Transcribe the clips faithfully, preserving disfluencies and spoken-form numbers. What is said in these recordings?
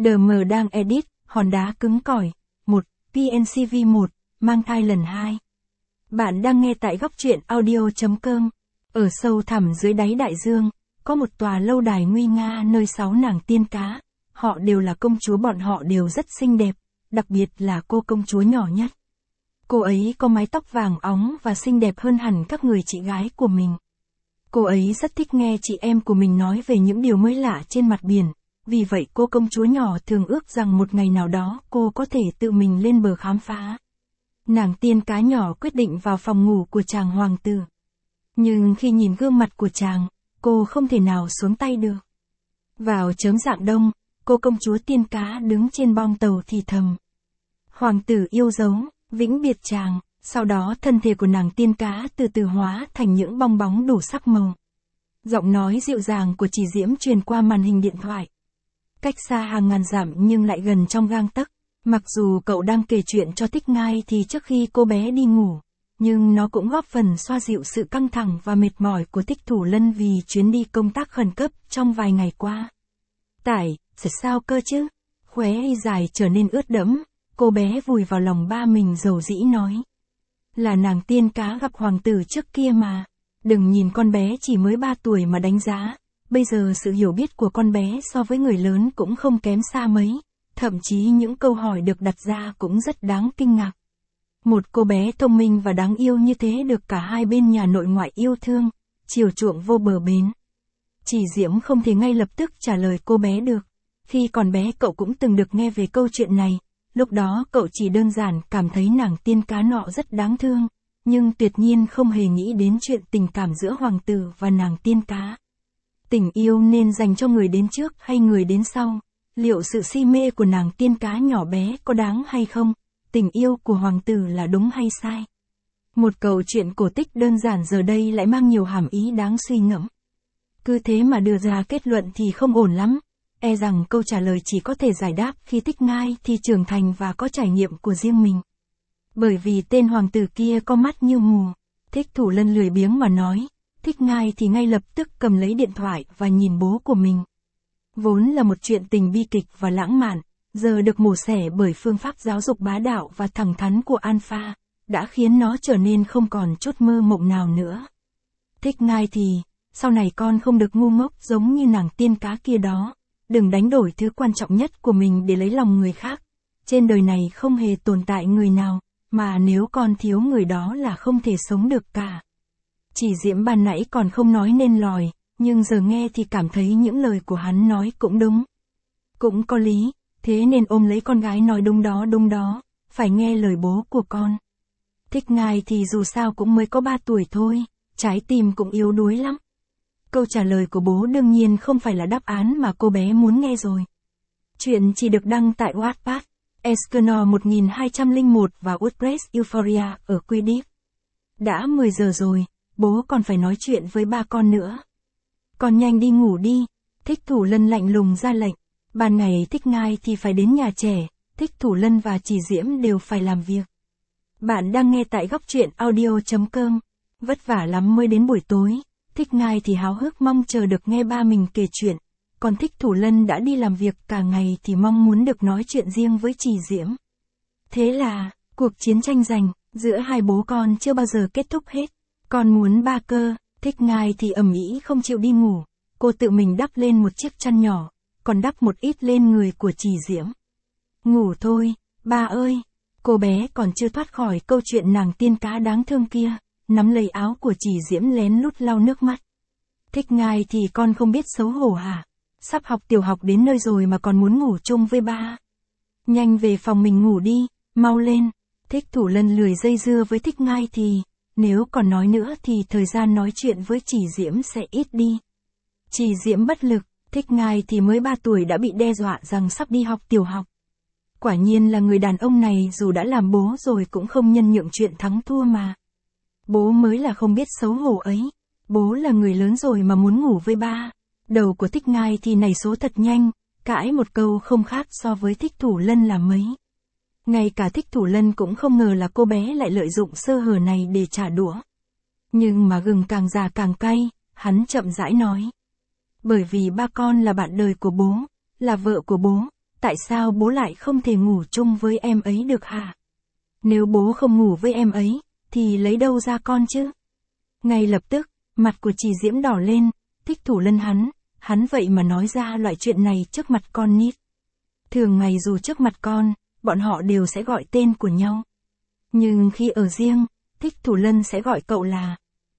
đê em đang edit, hòn đá cứng cỏi. một. pê en xê vê một, mang thai lần hai. Bạn đang nghe tại góc truyện audio chấm com. Ở sâu thẳm dưới đáy đại dương, có một tòa lâu đài nguy nga nơi sáu nàng tiên cá. Họ đều là công chúa, bọn họ đều rất xinh đẹp, đặc biệt là cô công chúa nhỏ nhất. Cô ấy có mái tóc vàng óng và xinh đẹp hơn hẳn các người chị gái của mình. Cô ấy rất thích nghe chị em của mình nói về những điều mới lạ trên mặt biển. Vì vậy cô công chúa nhỏ thường ước rằng một ngày nào đó cô có thể tự mình lên bờ khám phá. Nàng tiên cá nhỏ quyết định vào phòng ngủ của chàng hoàng tử. Nhưng khi nhìn gương mặt của chàng, cô không thể nào xuống tay được. Vào chớm rạng đông, cô công chúa tiên cá đứng trên bong tàu thì thầm. Hoàng tử yêu dấu, vĩnh biệt chàng. Sau đó thân thể của nàng tiên cá từ từ hóa thành những bong bóng đủ sắc màu. Giọng nói dịu dàng của Chỉ Diễm truyền qua màn hình điện thoại. Cách xa hàng ngàn dặm nhưng lại gần trong gang tấc. Mặc dù cậu đang kể chuyện cho Thích Ngai thì trước khi cô bé đi ngủ, nhưng nó cũng góp phần xoa dịu sự căng thẳng và mệt mỏi của Thích Thủ Lân vì chuyến đi công tác khẩn cấp trong vài ngày qua. Tải, sao cơ chứ? Khóe y dài trở nên ướt đẫm, cô bé vùi vào lòng ba mình dầu dĩ nói. Là nàng tiên cá gặp hoàng tử trước kia mà. Đừng nhìn con bé chỉ mới ba tuổi mà đánh giá. Bây giờ sự hiểu biết của con bé so với người lớn cũng không kém xa mấy. Thậm chí những câu hỏi được đặt ra cũng rất đáng kinh ngạc. Một cô bé thông minh và đáng yêu như thế được cả hai bên nhà nội ngoại yêu thương, chiều chuộng vô bờ bến. Chỉ Diễm không thể ngay lập tức trả lời cô bé được. Khi còn bé cậu cũng từng được nghe về câu chuyện này. Lúc đó cậu chỉ đơn giản cảm thấy nàng tiên cá nọ rất đáng thương, nhưng tuyệt nhiên không hề nghĩ đến chuyện tình cảm giữa hoàng tử và nàng tiên cá. Tình yêu nên dành cho người đến trước hay người đến sau? Liệu sự si mê của nàng tiên cá nhỏ bé có đáng hay không? Tình yêu của hoàng tử là đúng hay sai? Một câu chuyện cổ tích đơn giản giờ đây lại mang nhiều hàm ý đáng suy ngẫm. Cứ thế mà đưa ra kết luận thì không ổn lắm. E rằng câu trả lời chỉ có thể giải đáp khi Thích Ngai thì trưởng thành và có trải nghiệm của riêng mình. Bởi vì tên hoàng tử kia có mắt như mù. Thích Thủ Lân lười biếng mà nói. Thích Ngai thì ngay lập tức cầm lấy điện thoại và nhìn bố của mình. Vốn là một chuyện tình bi kịch và lãng mạn, giờ được mổ xẻ bởi phương pháp giáo dục bá đạo và thẳng thắn của Alpha, đã khiến nó trở nên không còn chút mơ mộng nào nữa. Thích Ngai thì, sau này con không được ngu ngốc giống như nàng tiên cá kia đó. Đừng đánh đổi thứ quan trọng nhất của mình để lấy lòng người khác. Trên đời này không hề tồn tại người nào, mà nếu con thiếu người đó là không thể sống được cả. Chỉ Diễm ban nãy còn không nói nên lời, nhưng giờ nghe thì cảm thấy những lời của hắn nói cũng đúng. Cũng có lý, thế nên ôm lấy con gái nói đúng đó đúng đó, phải nghe lời bố của con. Thích Ngai thì dù sao cũng mới có ba tuổi thôi, trái tim cũng yếu đuối lắm. Câu trả lời của bố đương nhiên không phải là đáp án mà cô bé muốn nghe rồi. Chuyện chỉ được đăng tại Wattpad, Escanor một nghìn hai trăm lẻ một và WordPress Euphoria ở Quidditch. Đã mười giờ rồi, bố còn phải nói chuyện với ba con nữa. Con nhanh đi ngủ đi, Thích Thủ Lân lạnh lùng ra lệnh. Ban ngày Thích Ngai thì phải đến nhà trẻ, Thích Thủ Lân và Chỉ Diễm đều phải làm việc. Bạn đang nghe tại góc truyện audio chấm com. Vất vả lắm mới đến buổi tối. Thích Ngai thì háo hức mong chờ được nghe ba mình kể chuyện, còn Thích Thủ Lân đã đi làm việc cả ngày thì mong muốn được nói chuyện riêng với Chỉ Diễm. Thế là, cuộc chiến tranh giành giữa hai bố con chưa bao giờ kết thúc hết. Con muốn ba cơ, Thích Ngai thì ầm ĩ không chịu đi ngủ, cô tự mình đắp lên một chiếc chăn nhỏ, còn đắp một ít lên người của Chỉ Diễm. Ngủ thôi, ba ơi, cô bé còn chưa thoát khỏi câu chuyện nàng tiên cá đáng thương kia. Nắm lấy áo của Chỉ Diễm lén lút lau nước mắt. Thích Ngai thì con không biết xấu hổ hả? Sắp học tiểu học đến nơi rồi mà còn muốn ngủ chung với ba. Nhanh về phòng mình ngủ đi, mau lên. Thích Thủ Lân lười dây dưa với Thích Ngai thì, nếu còn nói nữa thì thời gian nói chuyện với Chỉ Diễm sẽ ít đi. Chỉ Diễm bất lực, Thích Ngai thì mới ba tuổi đã bị đe dọa rằng sắp đi học tiểu học. Quả nhiên là người đàn ông này dù đã làm bố rồi cũng không nhân nhượng chuyện thắng thua mà. Bố mới là không biết xấu hổ ấy. Bố là người lớn rồi mà muốn ngủ với ba. Đầu của Thích Ngai thì nảy số thật nhanh, cãi một câu không khác so với Thích Thủ Lân là mấy. Ngay cả Thích Thủ Lân cũng không ngờ là cô bé lại lợi dụng sơ hở này để trả đũa. Nhưng mà gừng càng già càng cay, hắn chậm rãi nói. Bởi vì ba con là bạn đời của bố, là vợ của bố, tại sao bố lại không thể ngủ chung với em ấy được hả? Nếu bố không ngủ với em ấy, thì lấy đâu ra con chứ? Ngay lập tức, mặt của chị Diễm đỏ lên, Thích Thủ Lân hắn, hắn vậy mà nói ra loại chuyện này trước mặt con nít. Thường ngày dù trước mặt con, bọn họ đều sẽ gọi tên của nhau. Nhưng khi ở riêng, Thích Thủ Lân sẽ gọi cậu là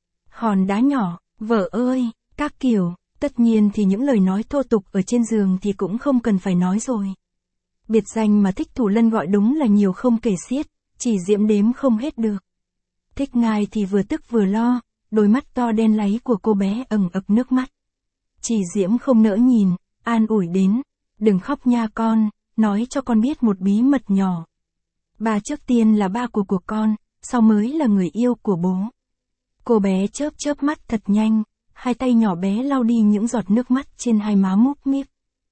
hòn đá nhỏ, vợ ơi, các kiểu, tất nhiên thì những lời nói thô tục ở trên giường thì cũng không cần phải nói rồi. Biệt danh mà Thích Thủ Lân gọi đúng là nhiều không kể xiết, chỉ Diễm đếm không hết được. Thích Ngai thì vừa tức vừa lo, đôi mắt to đen láy của cô bé ẩn ực nước mắt. Chỉ Diễm không nỡ nhìn, an ủi đến, đừng khóc nha con, nói cho con biết một bí mật nhỏ. Ba trước tiên là ba của của con, sau mới là người yêu của bố. Cô bé chớp chớp mắt thật nhanh, hai tay nhỏ bé lau đi những giọt nước mắt trên hai má múp míp.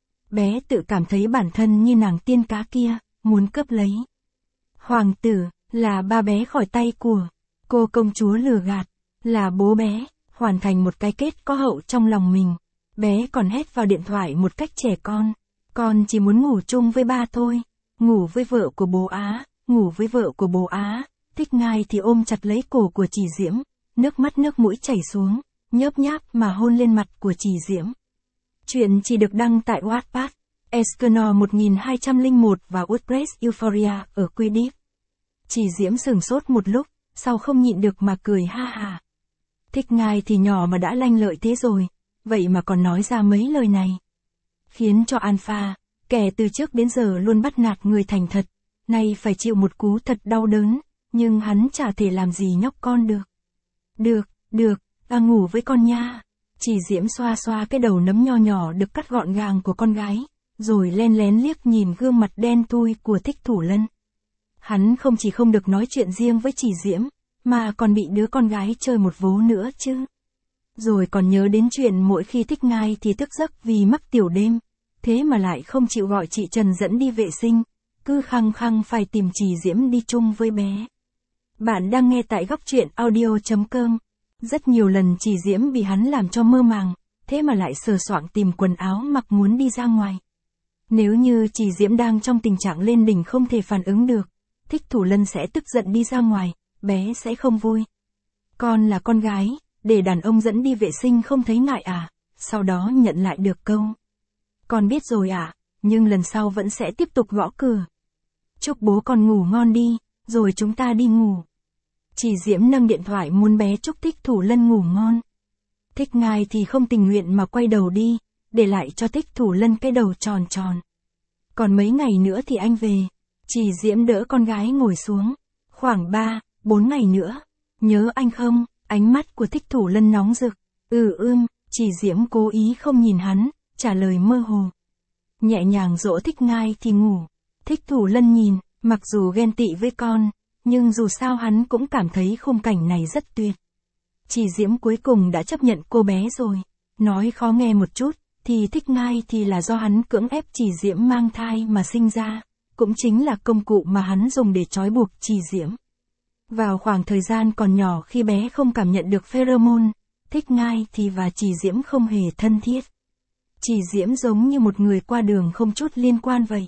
Bé tự cảm thấy bản thân như nàng tiên cá kia, muốn cướp lấy. Hoàng tử, là ba bé khỏi tay của cô công chúa lừa gạt, là bố bé, hoàn thành một cái kết có hậu trong lòng mình. Bé còn hét vào điện thoại một cách trẻ con. Con chỉ muốn ngủ chung với ba thôi, ngủ với vợ của bố Á, ngủ với vợ của bố Á. Thích Ngai thì ôm chặt lấy cổ của chị Diễm, nước mắt nước mũi chảy xuống, nhớp nháp mà hôn lên mặt của chị Diễm. Chuyện chỉ được đăng tại Wattpad, Escanor một nghìn hai trăm lẻ một và WordPress Euphoria ở Quidditch. Chị Diễm sửng sốt một lúc, sau không nhịn được mà cười ha hà. Thích Ngai thì nhỏ mà đã lanh lợi thế rồi, vậy mà còn nói ra mấy lời này. Khiến cho Alpha, kẻ từ trước đến giờ luôn bắt nạt người thành thật, nay phải chịu một cú thật đau đớn, nhưng hắn chả thể làm gì nhóc con được. Được, được, ta ngủ với con nha. Chị Diễm xoa xoa cái đầu nấm nho nhỏ được cắt gọn gàng của con gái, rồi len lén liếc nhìn gương mặt đen thui của Thích Thủ Lân. Hắn không chỉ không được nói chuyện riêng với chị Diễm, mà còn bị đứa con gái chơi một vố nữa chứ. Rồi còn nhớ đến chuyện mỗi khi Thích Ngai thì thức giấc vì mắc tiểu đêm, thế mà lại không chịu gọi chị Trần dẫn đi vệ sinh, cứ khăng khăng phải tìm chị Diễm đi chung với bé. Bạn đang nghe tại góc truyện audio chấm com. Rất nhiều lần chị Diễm bị hắn làm cho mơ màng, thế mà lại sờ soạng tìm quần áo mặc muốn đi ra ngoài. Nếu như chị Diễm đang trong tình trạng lên đỉnh không thể phản ứng được, Thích Thủ Lân sẽ tức giận đi ra ngoài, bé sẽ không vui. Con là con gái, để đàn ông dẫn đi vệ sinh không thấy ngại à? Sau đó nhận lại được câu. Con biết rồi ạ, à, nhưng lần sau vẫn sẽ tiếp tục gõ cửa. Chúc bố con ngủ ngon đi, rồi chúng ta đi ngủ. Chị Diễm nâng điện thoại muốn bé chúc Thích Thủ Lân ngủ ngon. Thích Ngai thì không tình nguyện mà quay đầu đi, để lại cho Thích Thủ Lân cái đầu tròn tròn. Còn mấy ngày nữa thì anh về. Chị Diễm đỡ con gái ngồi xuống. Khoảng ba, bốn ngày nữa. Nhớ anh không? Ánh mắt của Thích Thủ Lân nóng rực. Ừ ưm, chị Diễm cố ý không nhìn hắn, trả lời mơ hồ. Nhẹ nhàng dỗ Thích Ngai thì ngủ. Thích Thủ Lân nhìn, mặc dù ghen tị với con, nhưng dù sao hắn cũng cảm thấy khung cảnh này rất tuyệt. Chị Diễm cuối cùng đã chấp nhận cô bé rồi. Nói khó nghe một chút, thì Thích Ngai thì là do hắn cưỡng ép chị Diễm mang thai mà sinh ra, cũng chính là công cụ mà hắn dùng để trói buộc chị Diễm. Vào khoảng thời gian còn nhỏ khi bé không cảm nhận được pheromone, Thích Ngai thì và chị Diễm không hề thân thiết. Chị Diễm giống như một người qua đường không chút liên quan vậy.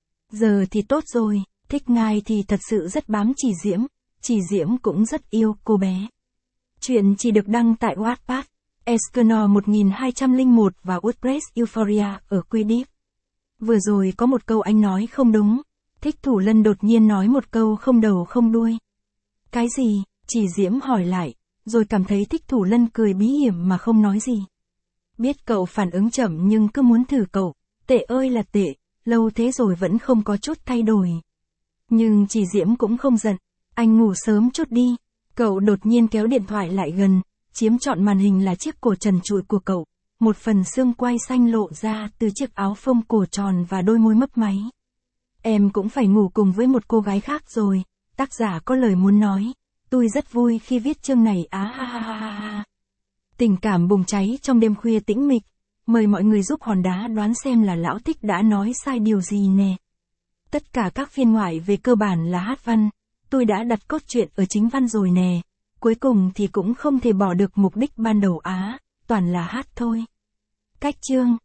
Giờ thì tốt rồi, Thích Ngai thì thật sự rất bám chị Diễm, chị Diễm cũng rất yêu cô bé. Chuyện chỉ được đăng tại Wattpad, Escanor một nghìn hai trăm lẻ một và WordPress Euphoria ở Quidditch. Vừa rồi có một câu anh nói không đúng, Thích Thủ Lân đột nhiên nói một câu không đầu không đuôi. Cái gì? Chị Diễm hỏi lại, rồi cảm thấy Thích Thủ Lân cười bí hiểm mà không nói gì. Biết cậu phản ứng chậm nhưng cứ muốn thử cậu, tệ ơi là tệ, lâu thế rồi vẫn không có chút thay đổi. Nhưng chị Diễm cũng không giận, anh ngủ sớm chút đi. Cậu đột nhiên kéo điện thoại lại gần, chiếm trọn màn hình là chiếc cổ trần trụi của cậu, một phần xương quai xanh lộ ra từ chiếc áo phông cổ tròn và đôi môi mấp máy. Em cũng phải ngủ cùng với một cô gái khác rồi, tác giả có lời muốn nói, tôi rất vui khi viết chương này á ha ha ha ha. Tình cảm bùng cháy trong đêm khuya tĩnh mịch, mời mọi người giúp hòn đá đoán xem là lão Thích đã nói sai điều gì nè. Tất cả các phiên ngoại về cơ bản là hát văn, tôi đã đặt cốt truyện ở chính văn rồi nè, cuối cùng thì cũng không thể bỏ được mục đích ban đầu á, toàn là hát thôi. Cách chương